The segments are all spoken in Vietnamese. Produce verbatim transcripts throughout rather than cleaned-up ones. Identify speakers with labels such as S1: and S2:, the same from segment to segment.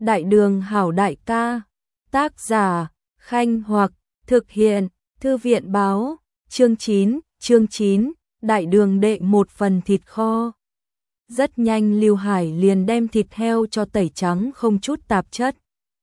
S1: Đại đường hảo đại ca. Tác giả, Khanh Hoặc, thực hiện, Thư viện báo, chương chín, chương chín, đại đường đệ một phần thịt kho. Rất nhanh Lưu Hải liền đem thịt heo cho tẩy trắng không chút tạp chất.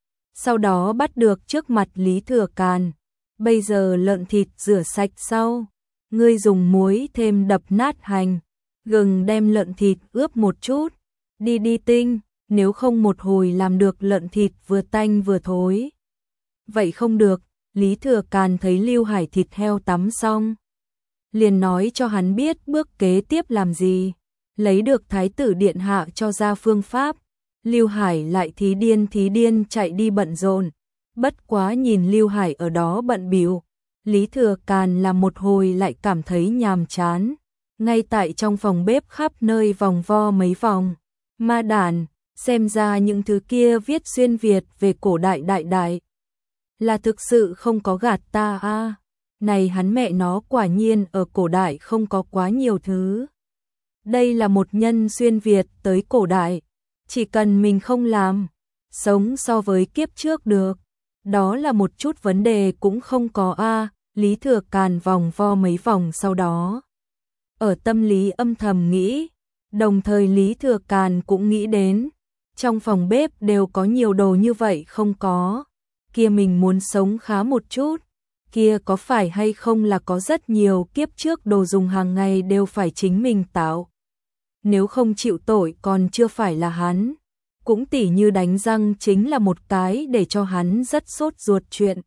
S1: Sau đó bắt được trước mặt Lý Thừa Càn. Bây giờ lợn thịt rửa sạch sau. Ngươi dùng muối thêm đập nát hành, gừng đem lợn thịt ướp một chút. Đi đi tinh, nếu không một hồi làm được lợn thịt vừa tanh vừa thối. Vậy không được, Lý Thừa Càn thấy Lưu Hải thịt heo tắm xong. Liền nói cho hắn biết bước kế tiếp làm gì. Lấy được Thái tử Điện Hạ cho ra phương pháp. Lưu Hải lại thí điên thí điên chạy đi bận rộn. Bất quá nhìn Lưu Hải ở đó bận bịu, Lý Thừa Càn làm một hồi lại cảm thấy nhàm chán. Ngay tại trong phòng bếp khắp nơi vòng vo mấy vòng. Ma đàn, xem ra những thứ kia viết xuyên Việt về cổ đại đại đại. Là thực sự không có gạt ta a à. Này hắn mẹ nó quả nhiên ở cổ đại không có quá nhiều thứ. Đây là một nhân xuyên Việt tới cổ đại. Chỉ cần mình không làm, sống so với kiếp trước được. Đó là một chút vấn đề cũng không có a à. Lý Thừa Càn vòng vo mấy vòng sau đó. Ở tâm lý âm thầm nghĩ. Đồng thời Lý Thừa Càn cũng nghĩ đến. Trong phòng bếp đều có nhiều đồ như vậy không có. Kia mình muốn sống khá một chút. Kia có phải hay không là có rất nhiều kiếp trước đồ dùng hàng ngày đều phải chính mình tạo. Nếu không chịu tội còn chưa phải là hắn. Cũng tỉ như đánh răng chính là một cái để cho hắn rất sốt ruột chuyện.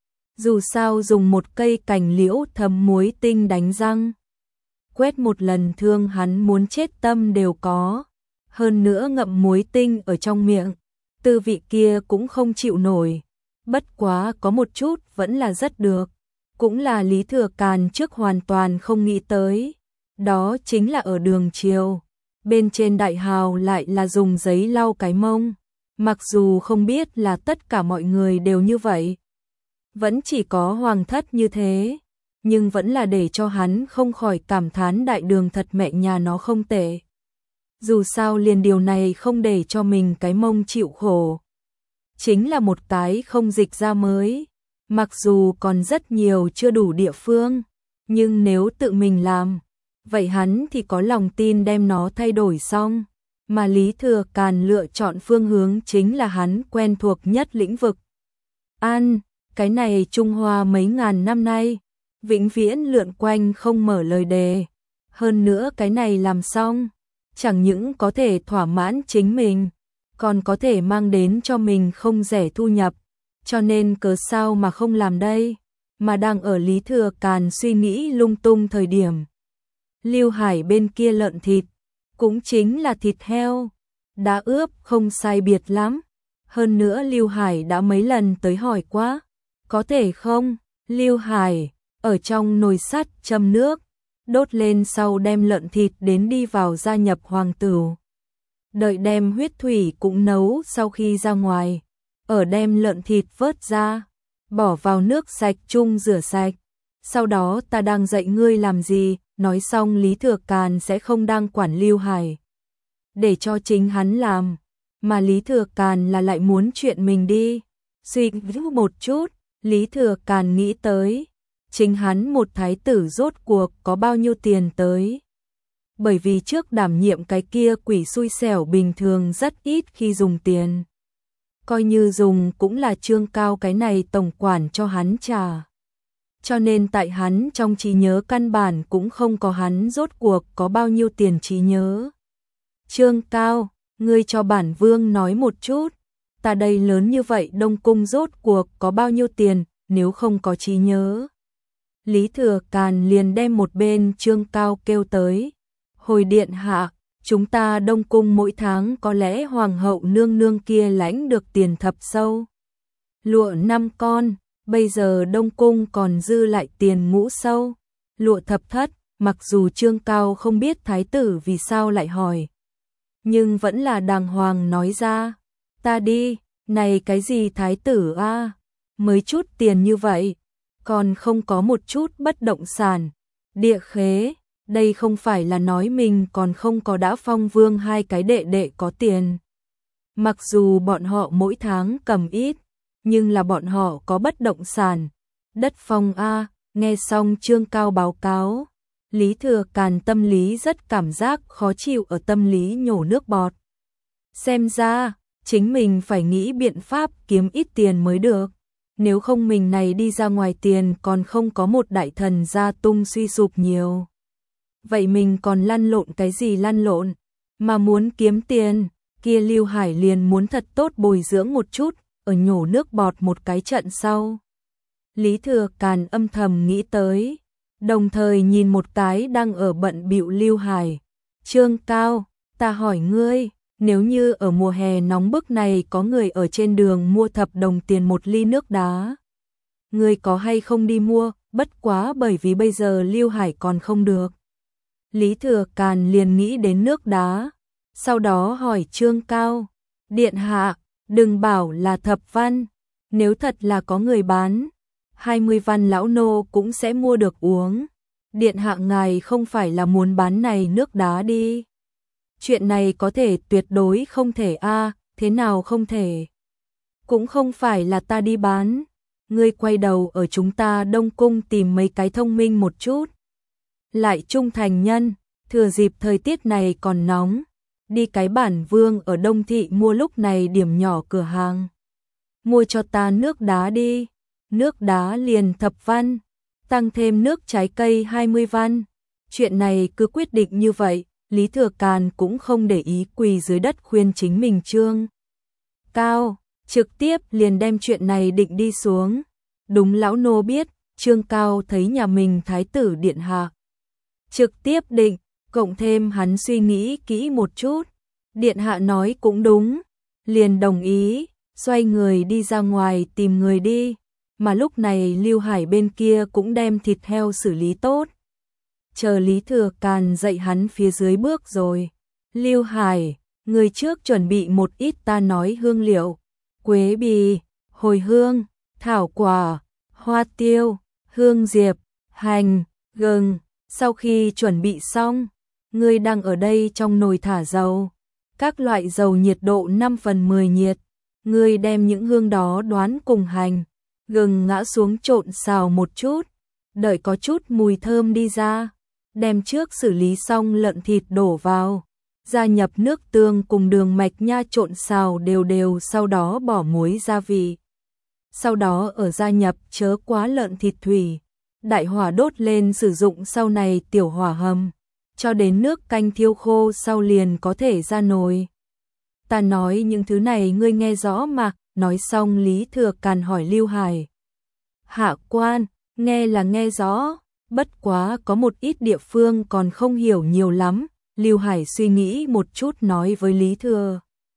S1: Dù sao dùng một cây cành liễu thấm muối tinh đánh răng. Quét một lần thương hắn muốn chết tâm đều có. Hơn nữa ngậm muối tinh ở trong miệng. Tư vị kia cũng không chịu nổi. Bất quá có một chút vẫn là rất được. Cũng là Lý Thừa Càn trước hoàn toàn không nghĩ tới. Đó chính là ở đường triều. Bên trên đại hào lại là dùng giấy lau cái mông. Mặc dù không biết là tất cả mọi người đều như vậy. Vẫn chỉ có hoàng thất như thế. Nhưng vẫn là để cho hắn không khỏi cảm thán đại đường thật mẹ nhà nó không tệ. Dù sao liền điều này không để cho mình cái mông chịu khổ. Chính là một cái không dịch ra mới. Mặc dù còn rất nhiều chưa đủ địa phương. Nhưng nếu tự mình làm, vậy hắn thì có lòng tin đem nó thay đổi xong. Mà Lý Thừa Càn lựa chọn phương hướng chính là hắn quen thuộc nhất lĩnh vực. An, cái này Trung Hoa mấy ngàn năm nay. Vĩnh viễn lượn quanh không mở lời đề. Hơn nữa cái này làm xong. Chẳng những có thể thỏa mãn chính mình. Còn có thể mang đến cho mình không rẻ thu nhập. Cho nên cớ sao mà không làm đây. Mà đang ở Lý Thừa Càn suy nghĩ lung tung thời điểm. Lưu Hải bên kia lợn thịt. Cũng chính là thịt heo. Đã ướp không sai biệt lắm. Hơn nữa Lưu Hải đã mấy lần tới hỏi quá. Có thể không? Lưu Hải ở trong nồi sắt châm nước. Đốt lên sau đem lợn thịt đến đi vào gia nhập hoàng tửu. Đợi đem huyết thủy cũng nấu sau khi ra ngoài. Ở đem lợn thịt vớt ra. Bỏ vào nước sạch chung rửa sạch. Sau đó ta đang dạy ngươi làm gì. Nói xong Lý Thừa Càn sẽ không đang quản Lưu Hải. Để cho chính hắn làm. Mà Lý Thừa Càn là lại muốn chuyện mình đi. Suy nghĩ một chút. Lý Thừa Càn nghĩ tới. Chính hắn một thái tử rốt cuộc có bao nhiêu tiền tới. Bởi vì trước đảm nhiệm cái kia quỷ xui xẻo bình thường rất ít khi dùng tiền. Coi như dùng cũng là Trương Cao cái này tổng quản cho hắn trả. Cho nên tại hắn trong trí nhớ căn bản cũng không có hắn rốt cuộc có bao nhiêu tiền trí nhớ. Trương Cao, ngươi cho bản vương nói một chút. Ta đây lớn như vậy Đông Cung rốt cuộc có bao nhiêu tiền nếu không có trí nhớ. Lý Thừa Càn liền đem một bên Trương Cao kêu tới. Hồi điện hạ, chúng ta Đông Cung mỗi tháng có lẽ hoàng hậu nương nương kia lãnh được tiền thập sâu. Lụa năm con, bây giờ Đông Cung còn dư lại tiền ngũ sâu. Lụa thập thất, mặc dù Trương Cao không biết thái tử vì sao lại hỏi. Nhưng vẫn là đàng hoàng nói ra. Ta đi, này cái gì thái tử a à? Mới chút tiền như vậy. Còn không có một chút bất động sản, địa khế, đây không phải là nói mình còn không có đã phong vương hai cái đệ đệ có tiền. Mặc dù bọn họ mỗi tháng cầm ít, nhưng là bọn họ có bất động sản, đất phong a. Nghe xong Trương Cao báo cáo, Lý Thừa Càn tâm lý rất cảm giác khó chịu, ở tâm lý nhổ nước bọt. Xem ra, chính mình phải nghĩ biện pháp kiếm ít tiền mới được. Nếu không mình này đi ra ngoài tiền còn không có một đại thần gia tung suy sụp nhiều. Vậy mình còn lăn lộn cái gì lăn lộn, mà muốn kiếm tiền, kia Lưu Hải liền muốn thật tốt bồi dưỡng một chút, ở nhổ nước bọt một cái trận sau. Lý Thừa Càn âm thầm nghĩ tới, đồng thời nhìn một cái đang ở bận bịu Lưu Hải. Trương Cao, ta hỏi ngươi, nếu như ở mùa hè nóng bức này có người ở trên đường mua thập đồng tiền một ly nước đá, ngươi có hay không đi mua? Bất quá bởi vì bây giờ Lưu Hải còn không được. Lý Thừa Càn liền nghĩ đến nước đá, sau đó hỏi Trương Cao, điện hạ, đừng bảo là thập văn, nếu thật là có người bán, hai mươi văn lão nô cũng sẽ mua được uống. Điện hạ ngài không phải là muốn bán này nước đá đi. Chuyện này có thể tuyệt đối không thể a. Thế nào không thể? Cũng không phải là ta đi bán. Ngươi quay đầu ở chúng ta Đông Cung tìm mấy cái thông minh một chút. Lại trung thành nhân, thừa dịp thời tiết này còn nóng, đi cái bản vương ở Đông Thị mua lúc này điểm nhỏ cửa hàng. Mua cho ta nước đá đi. Nước đá liền thập văn, tăng thêm nước trái cây hai mươi văn. Chuyện này cứ quyết định như vậy, Lý Thừa Càn cũng không để ý quỳ dưới đất khuyên chính mình Trương Cao, trực tiếp liền đem chuyện này định đi xuống. Đúng lão nô biết, Trương Cao thấy nhà mình thái tử điện hạ. Trực tiếp định, cộng thêm hắn suy nghĩ kỹ một chút. Điện hạ nói cũng đúng, liền đồng ý, xoay người đi ra ngoài tìm người đi. Mà lúc này Lưu Hải bên kia cũng đem thịt heo xử lý tốt. Chờ Lý Thừa Càn dạy hắn phía dưới bước rồi. Lưu Hải, người trước chuẩn bị một ít ta nói hương liệu, quế bì, hồi hương, thảo quả, hoa tiêu, hương diệp, hành, gừng. Sau khi chuẩn bị xong, ngươi đang ở đây trong nồi thả dầu. Các loại dầu nhiệt độ năm phần mười nhiệt. Ngươi đem những hương đó đoán cùng hành, gừng ngã xuống trộn xào một chút, đợi có chút mùi thơm đi ra, đem trước xử lý xong lợn thịt đổ vào, gia nhập nước tương cùng đường mạch nha trộn xào đều đều, sau đó bỏ muối gia vị. Sau đó ở gia nhập chớ quá lợn thịt thủy, đại hỏa đốt lên sử dụng sau này tiểu hỏa hầm, cho đến nước canh thiêu khô sau liền có thể ra nồi. Ta nói những thứ này ngươi nghe rõ mà. Nói xong Lý Thừa Càn hỏi Lưu Hải. Hạ quan, nghe là nghe rõ, bất quá có một ít địa phương còn không hiểu nhiều lắm. Lưu Hải suy nghĩ một chút nói với Lý Thừa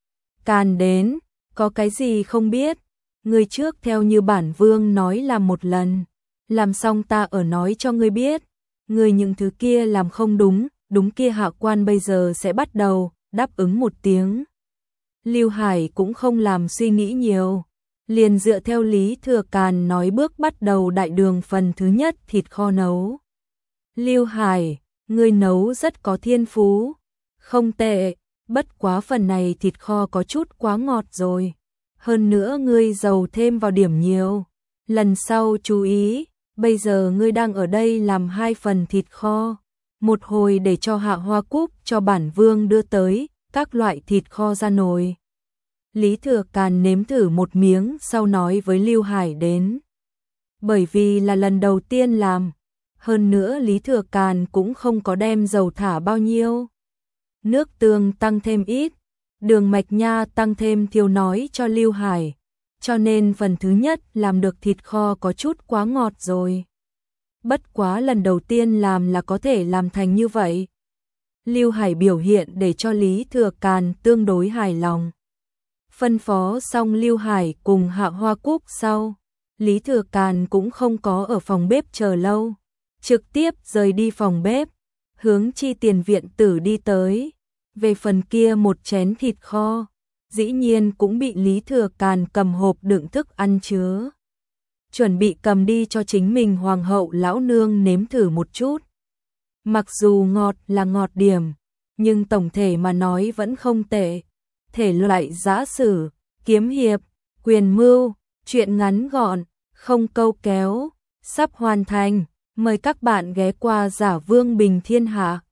S1: Càn đến, có cái gì không biết, ngươi trước theo như bản vương nói làm một lần, làm xong ta ở nói cho ngươi biết, ngươi những thứ kia làm không đúng, đúng kia hạ quan bây giờ sẽ bắt đầu, đáp ứng một tiếng. Lưu Hải cũng không làm suy nghĩ nhiều, liền dựa theo Lý Thừa Càn nói bước bắt đầu đại đường phần thứ nhất thịt kho nấu. Lưu Hải, ngươi nấu rất có thiên phú, không tệ, bất quá phần này thịt kho có chút quá ngọt rồi, hơn nữa ngươi dầu thêm vào điểm nhiều, lần sau chú ý, bây giờ ngươi đang ở đây làm hai phần thịt kho, một hồi để cho Hạ Hoa Cúc cho bản vương đưa tới các loại thịt kho ra nồi. Lý Thừa Càn nếm thử một miếng sau nói với Lưu Hải đến. Bởi vì là lần đầu tiên làm, hơn nữa Lý Thừa Càn cũng không có đem dầu thả bao nhiêu. Nước tương tăng thêm ít, đường mạch nha tăng thêm thiếu nói cho Lưu Hải, cho nên phần thứ nhất làm được thịt kho có chút quá ngọt rồi. Bất quá lần đầu tiên làm là có thể làm thành như vậy. Lưu Hải biểu hiện để cho Lý Thừa Càn tương đối hài lòng. Phân phó xong Lưu Hải cùng Hạ Hoa Cúc sau, Lý Thừa Càn cũng không có ở phòng bếp chờ lâu, trực tiếp rời đi phòng bếp, hướng Chi Tiền viện tử đi tới. Về phần kia một chén thịt kho, dĩ nhiên cũng bị Lý Thừa Càn cầm hộp đựng thức ăn chứa, chuẩn bị cầm đi cho chính mình hoàng hậu lão nương nếm thử một chút. Mặc dù ngọt là ngọt điểm, nhưng tổng thể mà nói vẫn không tệ. thể loại giã sử, kiếm hiệp, quyền mưu, truyện ngắn gọn, không câu kéo, sắp hoàn thành. Mời các bạn ghé qua Giả Vương Bình Thiên Hạ.